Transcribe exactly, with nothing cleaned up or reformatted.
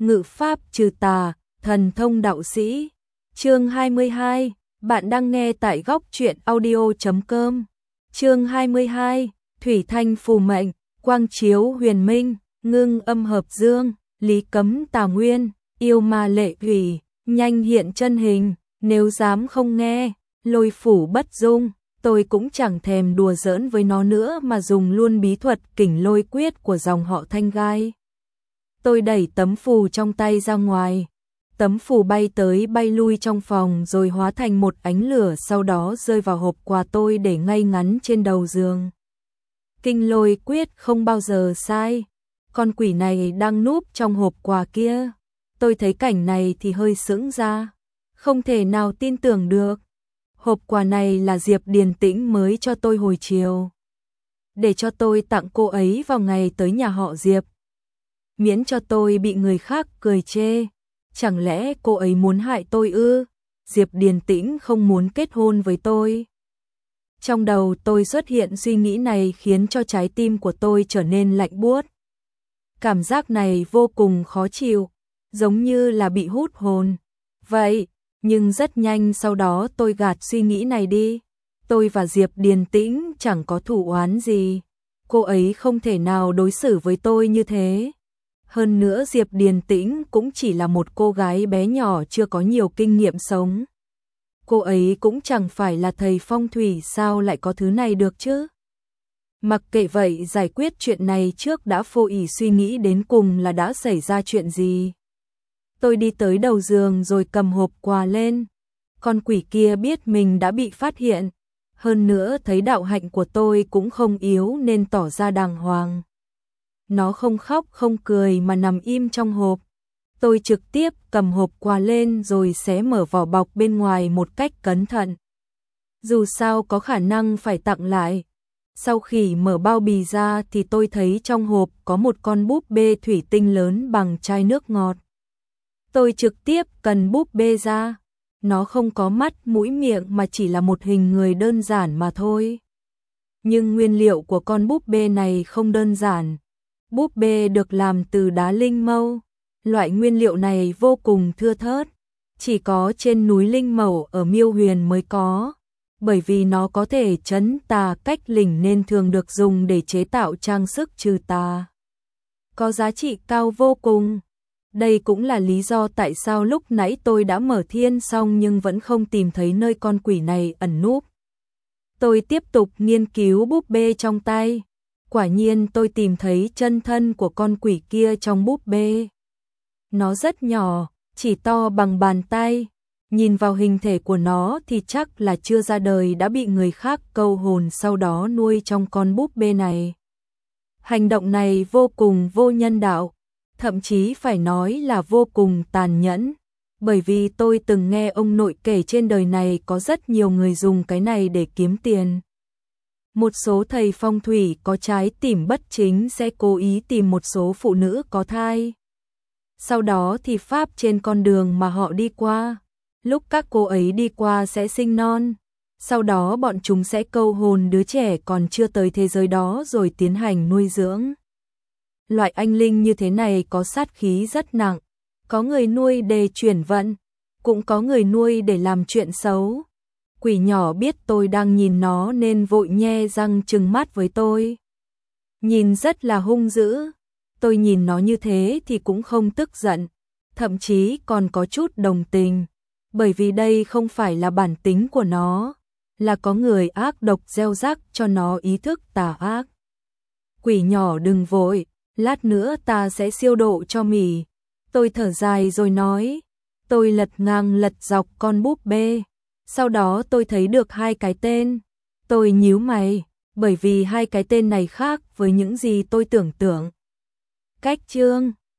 ngự pháp trừ tà, thần thông đạo sĩ. Chương hai mươi hai, bạn đang nghe tại góc truyện audio chấm com. Chương hai mươi hai, thủy thanh phù mệnh, quang chiếu huyền minh, ngưng âm hợp dương, lý cấm tà nguyên, yêu ma lệ thủy, nhanh hiện chân hình, nếu dám không nghe, lôi phủ bất dung. Tôi cũng chẳng thèm đùa giỡn với nó nữa mà dùng luôn bí thuật kình lôi quyết của dòng họ Thanh Gai. Tôi đẩy tấm phù trong tay ra ngoài. Tấm phù bay tới bay lui trong phòng rồi hóa thành một ánh lửa, sau đó rơi vào hộp quà tôi để ngay ngắn trên đầu giường. Kinh lôi quyết không bao giờ sai. Con quỷ này đang núp trong hộp quà kia. Tôi thấy cảnh này thì hơi sững ra. Không thể nào tin tưởng được. Hộp quà này là Diệp Điền Tĩnh mới cho tôi hồi chiều, để cho tôi tặng cô ấy vào ngày tới nhà họ Diệp, miễn cho tôi bị người khác cười chê. Chẳng lẽ cô ấy muốn hại tôi ư? Diệp Điền Tĩnh không muốn kết hôn với tôi. Trong đầu tôi xuất hiện suy nghĩ này khiến cho trái tim của tôi trở nên lạnh buốt. Cảm giác này vô cùng khó chịu, giống như là bị hút hồn. Vậy, nhưng rất nhanh sau đó tôi gạt suy nghĩ này đi. Tôi và Diệp Điền Tĩnh chẳng có thù oán gì. Cô ấy không thể nào đối xử với tôi như thế. Hơn nữa Diệp Điền Tĩnh cũng chỉ là một cô gái bé nhỏ chưa có nhiều kinh nghiệm sống. Cô ấy cũng chẳng phải là thầy phong thủy, sao lại có thứ này được chứ? Mặc kệ vậy, giải quyết chuyện này trước đã. Vô ỷ suy nghĩ đến cùng là đã xảy ra chuyện gì. Tôi đi tới đầu giường rồi cầm hộp quà lên. Con quỷ kia biết mình đã bị phát hiện. Hơn nữa thấy đạo hạnh của tôi cũng không yếu nên tỏ ra đàng hoàng. Nó không khóc không cười mà nằm im trong hộp. Tôi trực tiếp cầm hộp quà lên rồi xé mở vỏ bọc bên ngoài một cách cẩn thận. Dù sao có khả năng phải tặng lại. Sau khi mở bao bì ra thì tôi thấy trong hộp có một con búp bê thủy tinh lớn bằng chai nước ngọt. Tôi trực tiếp cần búp bê ra. Nó không có mắt, mũi, miệng mà chỉ là một hình người đơn giản mà thôi. Nhưng nguyên liệu của con búp bê này không đơn giản. Búp bê được làm từ đá linh mâu. Loại nguyên liệu này vô cùng thưa thớt, chỉ có trên núi Linh Mẩu ở Miêu Huyền mới có, bởi vì nó có thể trấn tà cách linh nên thường được dùng để chế tạo trang sức trừ tà. Có giá trị cao vô cùng. Đây cũng là lý do tại sao lúc nãy tôi đã mở thiên xong nhưng vẫn không tìm thấy nơi con quỷ này ẩn núp. Tôi tiếp tục nghiên cứu búp bê trong tay. Quả nhiên tôi tìm thấy chân thân của con quỷ kia trong búp bê. Nó rất nhỏ, chỉ to bằng bàn tay. Nhìn vào hình thể của nó thì chắc là chưa ra đời đã bị người khác câu hồn sau đó nuôi trong con búp bê này. Hành động này vô cùng vô nhân đạo, thậm chí phải nói là vô cùng tàn nhẫn. Bởi vì tôi từng nghe ông nội kể trên đời này có rất nhiều người dùng cái này để kiếm tiền. Một số thầy phong thủy có trái tim bất chính sẽ cố ý tìm một số phụ nữ có thai. Sau đó thì pháp trên con đường mà họ đi qua, lúc các cô ấy đi qua sẽ sinh non. Sau đó bọn chúng sẽ câu hồn đứa trẻ còn chưa tới thế giới đó rồi tiến hành nuôi dưỡng. Loại anh linh như thế này có sát khí rất nặng. Có người nuôi để chuyển vận, cũng có người nuôi để làm chuyện xấu. Quỷ nhỏ biết tôi đang nhìn nó nên vội nhe răng trừng mắt với tôi. Nhìn rất là hung dữ. Tôi nhìn nó như thế thì cũng không tức giận, thậm chí còn có chút đồng tình, bởi vì đây không phải là bản tính của nó, là có người ác độc gieo rắc cho nó ý thức tà ác. Quỷ nhỏ đừng vội, lát nữa ta sẽ siêu độ cho mỉ. Tôi thở dài rồi nói. Tôi lật ngang lật dọc con búp bê, sau đó tôi thấy được hai cái tên. Tôi nhíu mày, bởi vì hai cái tên này khác với những gì tôi tưởng tượng. Cách chương